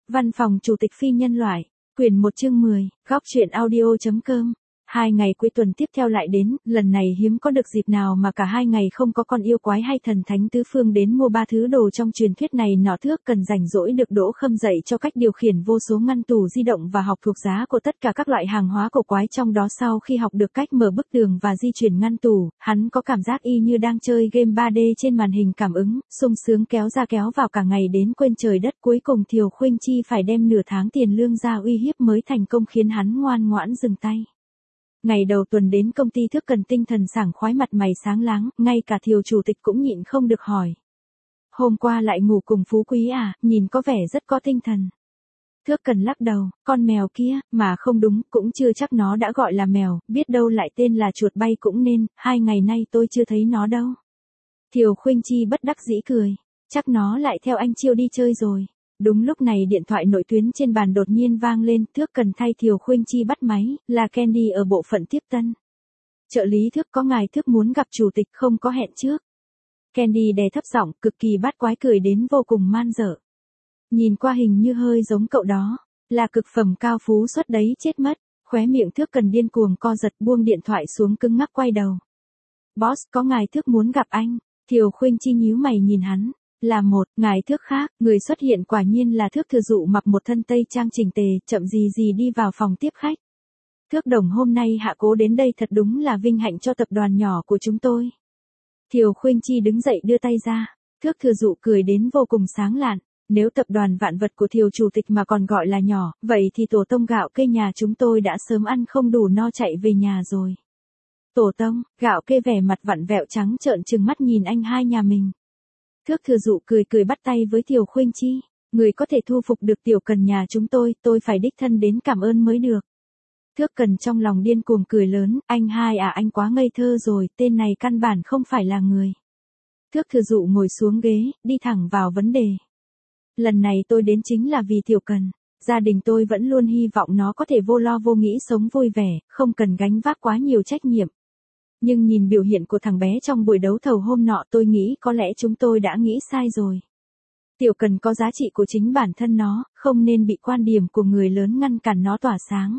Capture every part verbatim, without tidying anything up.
Văn phòng Chủ tịch Phi nhân loại, quyển một chương mười, góc truyện audio.com. Hai ngày cuối tuần tiếp theo lại đến, lần này hiếm có được dịp nào mà cả hai ngày không có con yêu quái hay thần thánh tứ phương đến mua ba thứ đồ trong truyền thuyết này nọ. Thước cần rảnh rỗi được Đỗ Khâm dạy cho cách điều khiển vô số ngăn tủ di động và học thuộc giá của tất cả các loại hàng hóa cổ quái trong đó. Sau khi học được cách mở bức tường và di chuyển ngăn tủ, hắn có cảm giác y như đang chơi game ba D trên màn hình cảm ứng, sung sướng kéo ra kéo vào cả ngày đến quên trời đất. Cuối cùng Thiều Khuynh Chi phải đem nửa tháng tiền lương ra uy hiếp mới thành công khiến hắn ngoan ngoãn dừng tay. Ngày đầu tuần đến công ty Thước Cần tinh thần sảng khoái, mặt mày sáng láng, ngay cả Thiều chủ tịch cũng nhịn không được hỏi. Hôm qua lại ngủ cùng Phú Quý à, nhìn có vẻ rất có tinh thần. Thước Cần lắc đầu, con mèo kia, mà không đúng, cũng chưa chắc nó đã gọi là mèo, biết đâu lại tên là chuột bay cũng nên, hai ngày nay tôi chưa thấy nó đâu. Thiều Khuynh Chi bất đắc dĩ cười, chắc nó lại theo anh Chiêu đi chơi rồi. Đúng lúc này điện thoại nội tuyến trên bàn đột nhiên vang lên. Thước Cần thay Thiều Khuynh Chi bắt máy, là Candy ở bộ phận tiếp tân. Trợ lý Thước, có ngài Thước muốn gặp chủ tịch, không có hẹn trước. Candy đè thấp giọng, cực kỳ bát quái, cười đến vô cùng man dợ. Nhìn qua hình như hơi giống cậu đó, là cực phẩm cao phú xuất đấy chết mất. Khóe miệng Thước Cần điên cuồng co giật, buông điện thoại xuống cứng ngắc quay đầu. Boss, có ngài Thước muốn gặp anh. Thiều Khuynh Chi nhíu mày nhìn hắn. Là một, ngài Thước khác, người xuất hiện quả nhiên là Thước Thừa Dụ, mặc một thân tây trang chỉnh tề, chậm gì gì đi vào phòng tiếp khách. Thước đồng hôm nay hạ cố đến đây thật đúng là vinh hạnh cho tập đoàn nhỏ của chúng tôi. Thiều Khuynh Chi đứng dậy đưa tay ra, Thước Thừa Dụ cười đến vô cùng sáng lạn. Nếu tập đoàn vạn vật của Thiều chủ tịch mà còn gọi là nhỏ, vậy thì tổ tông gạo kê nhà chúng tôi đã sớm ăn không đủ no chạy về nhà rồi. Tổ tông, gạo kê vẻ mặt vặn vẹo trắng trợn trừng mắt nhìn anh hai nhà mình. Thước Thừa Dụ cười cười bắt tay với Thiều Khuynh Chi, người có thể thu phục được Tiểu Cần nhà chúng tôi, tôi phải đích thân đến cảm ơn mới được. Thước Cần trong lòng điên cuồng cười lớn, anh hai à, anh quá ngây thơ rồi, tên này căn bản không phải là người. Thước Thừa Dụ ngồi xuống ghế, đi thẳng vào vấn đề. Lần này tôi đến chính là vì Tiểu Cần, gia đình tôi vẫn luôn hy vọng nó có thể vô lo vô nghĩ sống vui vẻ, không cần gánh vác quá nhiều trách nhiệm. Nhưng nhìn biểu hiện của thằng bé trong buổi đấu thầu hôm nọ, tôi nghĩ có lẽ chúng tôi đã nghĩ sai rồi. Tiểu Cần có giá trị của chính bản thân nó, không nên bị quan điểm của người lớn ngăn cản nó tỏa sáng.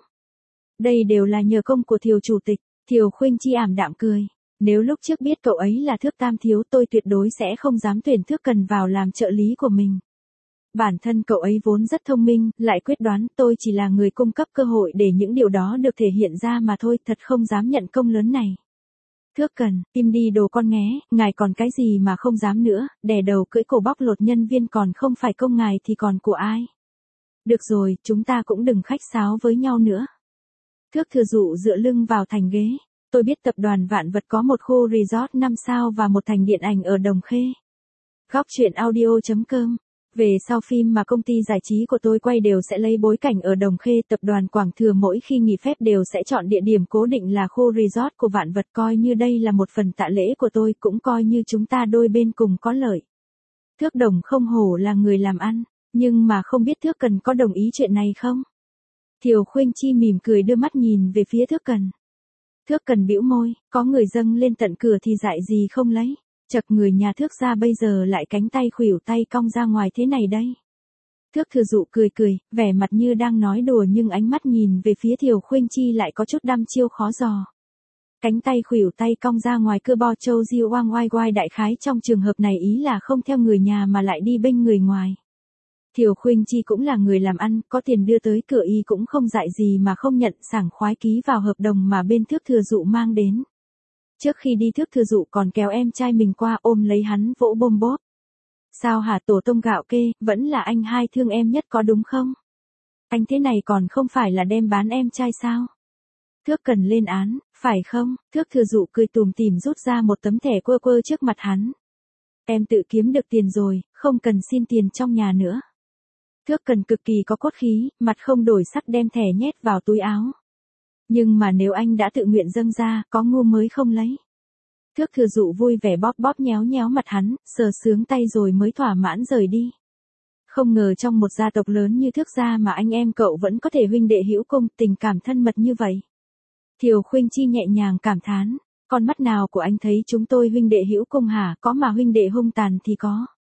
Đây đều là nhờ công của Thiều chủ tịch. Thiều Khuynh Chi ảm đạm cười. Nếu lúc trước biết cậu ấy là Thước tam thiếu, tôi tuyệt đối sẽ không dám tuyển Thước Cần vào làm trợ lý của mình. Bản thân cậu ấy vốn rất thông minh, lại quyết đoán, tôi chỉ là người cung cấp cơ hội để những điều đó được thể hiện ra mà thôi, thật không dám nhận công lớn này. Thước Cần, im đi đồ con nghé, ngài còn cái gì mà không dám nữa, đè đầu cưỡi cổ bóc lột nhân viên còn không phải công ngài thì còn của ai. Được rồi, chúng ta cũng đừng khách sáo với nhau nữa. Thước Thừa Dụ dựa lưng vào thành ghế, tôi biết tập đoàn vạn vật có một khu resort năm sao và một thành điện ảnh ở Đồng Khê. Góc truyện audio.com. Về sau phim mà công ty giải trí của tôi quay đều sẽ lấy bối cảnh ở Đồng Khê. Tập đoàn Quảng Thừa mỗi khi nghỉ phép đều sẽ chọn địa điểm cố định là khu resort của vạn vật, coi như đây là một phần tạ lễ của tôi, cũng coi như chúng ta đôi bên cùng có lợi. Thước đồng không hổ là người làm ăn, nhưng mà không biết Thước Cần có đồng ý chuyện này không? Thiều Khuynh Chi mỉm cười đưa mắt nhìn về phía Thước Cần. Thước Cần bĩu môi, có người dâng lên tận cửa thì dại gì không lấy. Chật, người nhà Thước ra bây giờ lại cánh tay khuỷu tay cong ra ngoài thế này đây. Thước Thừa Dụ cười cười, vẻ mặt như đang nói đùa nhưng ánh mắt nhìn về phía Thiều Khuynh Chi lại có chút đăm chiêu khó dò. Cánh tay khuỷu tay cong ra ngoài cơ bo châu diêu oang oai oai, đại khái trong trường hợp này ý là không theo người nhà mà lại đi bênh người ngoài. Thiều Khuynh Chi cũng là người làm ăn, có tiền đưa tới cửa y cũng không dại gì mà không nhận, sảng khoái ký vào hợp đồng mà bên Thước Thừa Dụ mang đến. Trước khi đi Thước Thừa Dụ còn kéo em trai mình qua ôm lấy hắn vỗ bôm bốp. Sao hả tổ tông gạo kê, vẫn là anh hai thương em nhất có đúng không? Anh thế này còn không phải là đem bán em trai sao? Thước Cần lên án, phải không? Thước Thừa Dụ cười tùm tìm rút ra một tấm thẻ quơ quơ trước mặt hắn. Em tự kiếm được tiền rồi, không cần xin tiền trong nhà nữa. Thước Cần cực kỳ có cốt khí, mặt không đổi sắc đem thẻ nhét vào túi áo. Nhưng mà nếu anh đã tự nguyện dâng ra, có ngu mới không lấy. Thước Thừa Dụ vui vẻ bóp bóp nhéo nhéo mặt hắn, sờ sướng tay rồi mới thỏa mãn rời đi. Không ngờ trong một gia tộc lớn như Thước gia mà anh em cậu vẫn có thể huynh đệ hữu cung, tình cảm thân mật như vậy. Thiều Khuynh Chi nhẹ nhàng cảm thán, con mắt nào của anh thấy chúng tôi huynh đệ hữu cung hả? Có mà huynh đệ hung tàn thì có.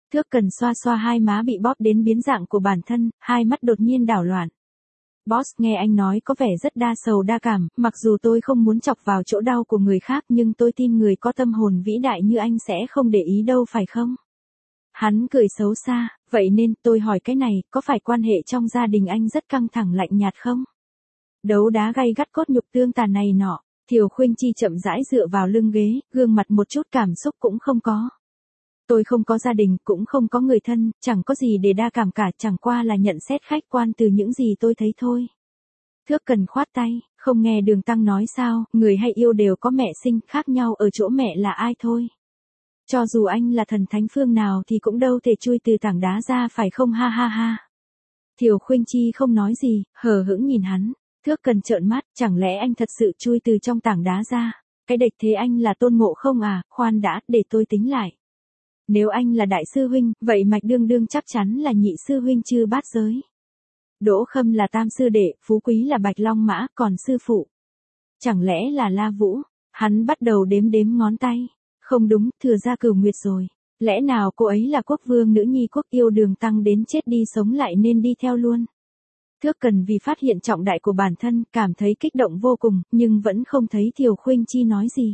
Thước Cần xoa xoa hai má bị bóp đến biến dạng của bản thân, hai mắt đột nhiên đảo loạn. Boss, nghe anh nói có vẻ rất đa sầu đa cảm, mặc dù tôi không muốn chọc vào chỗ đau của người khác nhưng tôi tin người có tâm hồn vĩ đại như anh sẽ không để ý đâu phải không? Hắn cười xấu xa, vậy nên tôi hỏi cái này, có phải quan hệ trong gia đình anh rất căng thẳng lạnh nhạt không? Đấu đá gay gắt cốt nhục tương tàn này nọ, Thiều Khuynh Chi chậm rãi dựa vào lưng ghế, gương mặt một chút cảm xúc cũng không có. Tôi không có gia đình, cũng không có người thân, chẳng có gì để đa cảm cả, chẳng qua là nhận xét khách quan từ những gì tôi thấy thôi. Thước Cần khoát tay, không nghe Đường Tăng nói sao, người hay yêu đều có mẹ sinh, khác nhau ở chỗ mẹ là ai thôi. Cho dù anh là thần thánh phương nào thì cũng đâu thể chui từ tảng đá ra phải không, ha ha ha. Thiều Khuynh Chi không nói gì, hờ hững nhìn hắn. Thước Cần trợn mắt, chẳng lẽ anh thật sự chui từ trong tảng đá ra? Cái địch thế anh là Tôn Ngộ Không à, khoan đã, để tôi tính lại. Nếu anh là đại sư huynh, vậy Mạch Đương Đương chắc chắn là nhị sư huynh Chư Bát Giới. Đỗ Khâm là tam sư đệ, Phú Quý là Bạch Long Mã, còn sư phụ. Chẳng lẽ là La Vũ? Hắn bắt đầu đếm đếm ngón tay. Không đúng, Thừa Gia Cửu Nguyệt rồi. Lẽ nào cô ấy là quốc vương nữ nhi quốc yêu Đường Tăng đến chết đi sống lại nên đi theo luôn? Thước Cần vì phát hiện trọng đại của bản thân, cảm thấy kích động vô cùng, nhưng vẫn không thấy Thiều Khuynh Chi nói gì.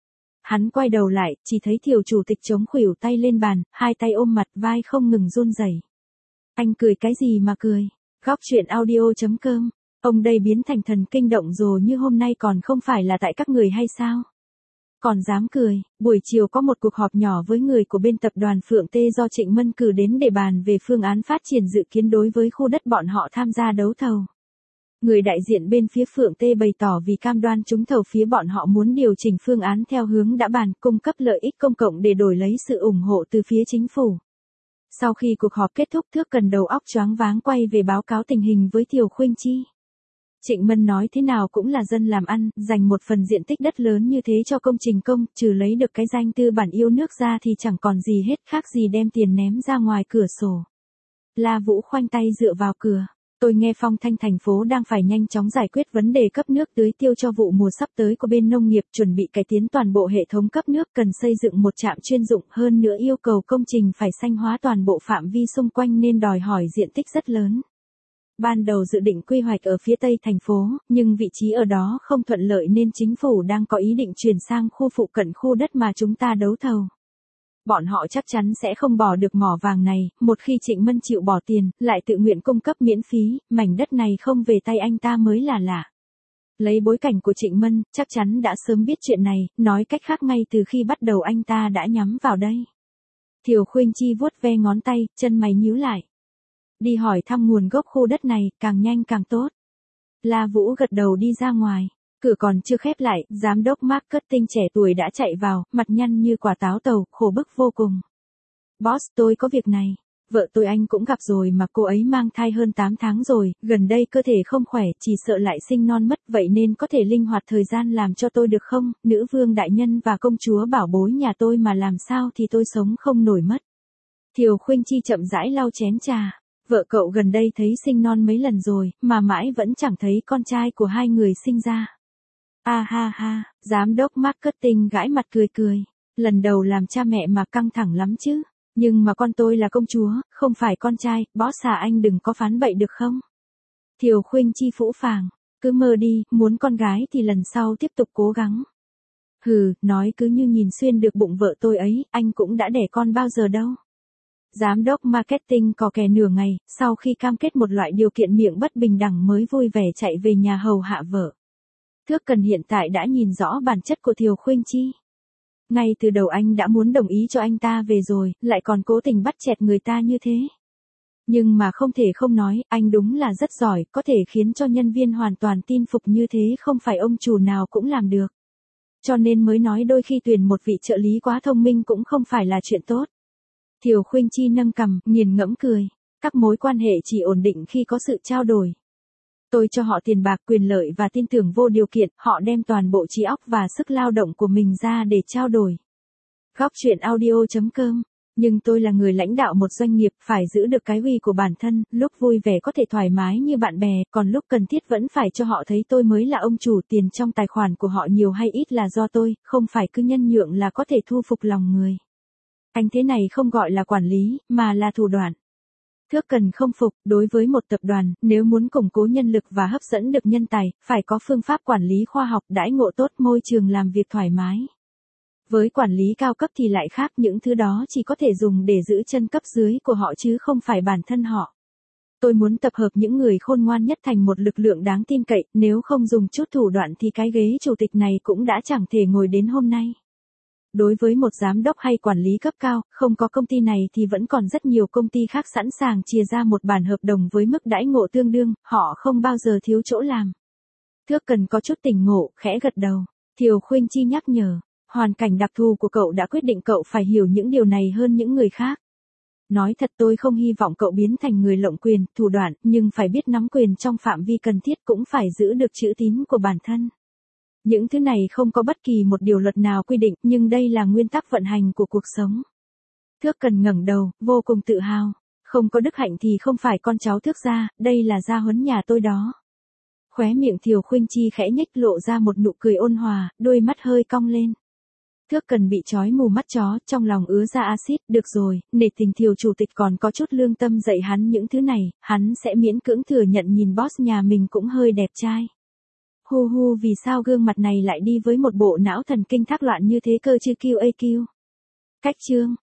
Hắn quay đầu lại, chỉ thấy Thiều chủ tịch chống khuỷu tay lên bàn, hai tay ôm mặt, vai không ngừng run rẩy. Anh cười cái gì mà cười? Góc truyện audio chấm com. Ông đây biến thành thần kinh động rồi như hôm nay còn không phải là tại các người hay sao? Còn dám cười, buổi chiều có một cuộc họp nhỏ với người của bên tập đoàn Phượng Tê do Trịnh Mân cử đến để bàn về phương án phát triển dự kiến đối với khu đất bọn họ tham gia đấu thầu. Người đại diện bên phía Phượng Tê bày tỏ vì cam đoan trúng thầu phía bọn họ muốn điều chỉnh phương án theo hướng đã bàn, cung cấp lợi ích công cộng để đổi lấy sự ủng hộ từ phía chính phủ. Sau khi cuộc họp kết thúc, Thước Cần đầu óc choáng váng quay về báo cáo tình hình với Thiều Khuynh Chi. Trịnh Mân nói thế nào cũng là dân làm ăn, dành một phần diện tích đất lớn như thế cho công trình công, trừ lấy được cái danh tư bản yêu nước ra thì chẳng còn gì hết, khác gì đem tiền ném ra ngoài cửa sổ. La Vũ khoanh tay dựa vào cửa. Tôi nghe phong thanh thành phố đang phải nhanh chóng giải quyết vấn đề cấp nước tưới tiêu cho vụ mùa sắp tới của bên nông nghiệp, chuẩn bị cải tiến toàn bộ hệ thống cấp nước, cần xây dựng một trạm chuyên dụng, hơn nữa yêu cầu công trình phải xanh hóa toàn bộ phạm vi xung quanh nên đòi hỏi diện tích rất lớn. Ban đầu dự định quy hoạch ở phía tây thành phố, nhưng vị trí ở đó không thuận lợi nên chính phủ đang có ý định chuyển sang khu phụ cận khu đất mà chúng ta đấu thầu. Bọn họ chắc chắn sẽ không bỏ được mỏ vàng này, một khi Trịnh Mân chịu bỏ tiền, lại tự nguyện cung cấp miễn phí, mảnh đất này không về tay anh ta mới là lạ. Lấy bối cảnh của Trịnh Mân, chắc chắn đã sớm biết chuyện này, nói cách khác ngay từ khi bắt đầu anh ta đã nhắm vào đây. Thiều Khuynh Chi vuốt ve ngón tay, chân mày nhíu lại. Đi hỏi thăm nguồn gốc khu đất này, càng nhanh càng tốt. La Vũ gật đầu đi ra ngoài. Cửa còn chưa khép lại, giám đốc marketing trẻ tuổi đã chạy vào, mặt nhăn như quả táo tàu, khổ bức vô cùng. Boss, tôi có việc này. Vợ tôi anh cũng gặp rồi mà cô ấy mang thai hơn tám tháng rồi, gần đây cơ thể không khỏe, chỉ sợ lại sinh non mất, vậy nên có thể linh hoạt thời gian làm cho tôi được không? Nữ vương đại nhân và công chúa bảo bối nhà tôi mà làm sao thì tôi sống không nổi mất. Thiều Khuynh Chi chậm rãi lau chén trà. Vợ cậu gần đây thấy sinh non mấy lần rồi, mà mãi vẫn chẳng thấy con trai của hai người sinh ra. A ha ha, giám đốc marketing gãi mặt cười cười. Lần đầu làm cha mẹ mà căng thẳng lắm chứ. Nhưng mà con tôi là công chúa, không phải con trai, boss à anh đừng có phán bậy được không? Thiều Khuynh Chi phũ phàng, cứ mơ đi, muốn con gái thì lần sau tiếp tục cố gắng. Hừ, nói cứ như nhìn xuyên được bụng vợ tôi ấy, anh cũng đã đẻ con bao giờ đâu. Giám đốc marketing cò kè nửa ngày, sau khi cam kết một loại điều kiện miệng bất bình đẳng mới vui vẻ chạy về nhà hầu hạ vợ. Thước Cần hiện tại đã nhìn rõ bản chất của Thiều Khuynh Chi. Ngay từ đầu anh đã muốn đồng ý cho anh ta về rồi, lại còn cố tình bắt chẹt người ta như thế. Nhưng mà không thể không nói, anh đúng là rất giỏi, có thể khiến cho nhân viên hoàn toàn tin phục như thế không phải ông chủ nào cũng làm được. Cho nên mới nói đôi khi tuyển một vị trợ lý quá thông minh cũng không phải là chuyện tốt. Thiều Khuynh Chi nâng cằm, nghiền ngẫm cười. Các mối quan hệ chỉ ổn định khi có sự trao đổi. Tôi cho họ tiền bạc, quyền lợi và tin tưởng vô điều kiện, họ đem toàn bộ trí óc và sức lao động của mình ra để trao đổi. Góc truyện audio chấm com. Nhưng tôi là người lãnh đạo một doanh nghiệp, phải giữ được cái uy của bản thân, lúc vui vẻ có thể thoải mái như bạn bè, còn lúc cần thiết vẫn phải cho họ thấy tôi mới là ông chủ, tiền trong tài khoản của họ nhiều hay ít là do tôi, không phải cứ nhân nhượng là có thể thu phục lòng người. Anh thế này không gọi là quản lý, mà là thủ đoạn. Thước cần không phục, đối với một tập đoàn, nếu muốn củng cố nhân lực và hấp dẫn được nhân tài, phải có phương pháp quản lý khoa học, đãi ngộ tốt, môi trường làm việc thoải mái. Với quản lý cao cấp thì lại khác, những thứ đó chỉ có thể dùng để giữ chân cấp dưới của họ chứ không phải bản thân họ. Tôi muốn tập hợp những người khôn ngoan nhất thành một lực lượng đáng tin cậy, nếu không dùng chút thủ đoạn thì cái ghế chủ tịch này cũng đã chẳng thể ngồi đến hôm nay. Đối với một giám đốc hay quản lý cấp cao, không có công ty này thì vẫn còn rất nhiều công ty khác sẵn sàng chia ra một bản hợp đồng với mức đãi ngộ tương đương, họ không bao giờ thiếu chỗ làm. Thước cần có chút tỉnh ngộ, khẽ gật đầu. Thiều Khuynh Chi nhắc nhở, hoàn cảnh đặc thù của cậu đã quyết định cậu phải hiểu những điều này hơn những người khác. Nói thật, tôi không hy vọng cậu biến thành người lộng quyền, thủ đoạn, nhưng phải biết nắm quyền trong phạm vi cần thiết, cũng phải giữ được chữ tín của bản thân. Những thứ này không có bất kỳ một điều luật nào quy định, nhưng đây là nguyên tắc vận hành của cuộc sống. Thước cần ngẩng đầu, vô cùng tự hào. Không có đức hạnh thì không phải con cháu Thước gia, đây là gia huấn nhà tôi đó. Khóe miệng Thiều Khuynh Chi khẽ nhếch lộ ra một nụ cười ôn hòa, đôi mắt hơi cong lên. Thước cần bị trói mù mắt chó, trong lòng ứa ra axit, được rồi, nể tình Thiều chủ tịch còn có chút lương tâm dạy hắn những thứ này, hắn sẽ miễn cưỡng thừa nhận nhìn boss nhà mình cũng hơi đẹp trai. Hu hu, vì sao gương mặt này lại đi với một bộ não thần kinh thác loạn như thế cơ chứ Q A Q. Cách chương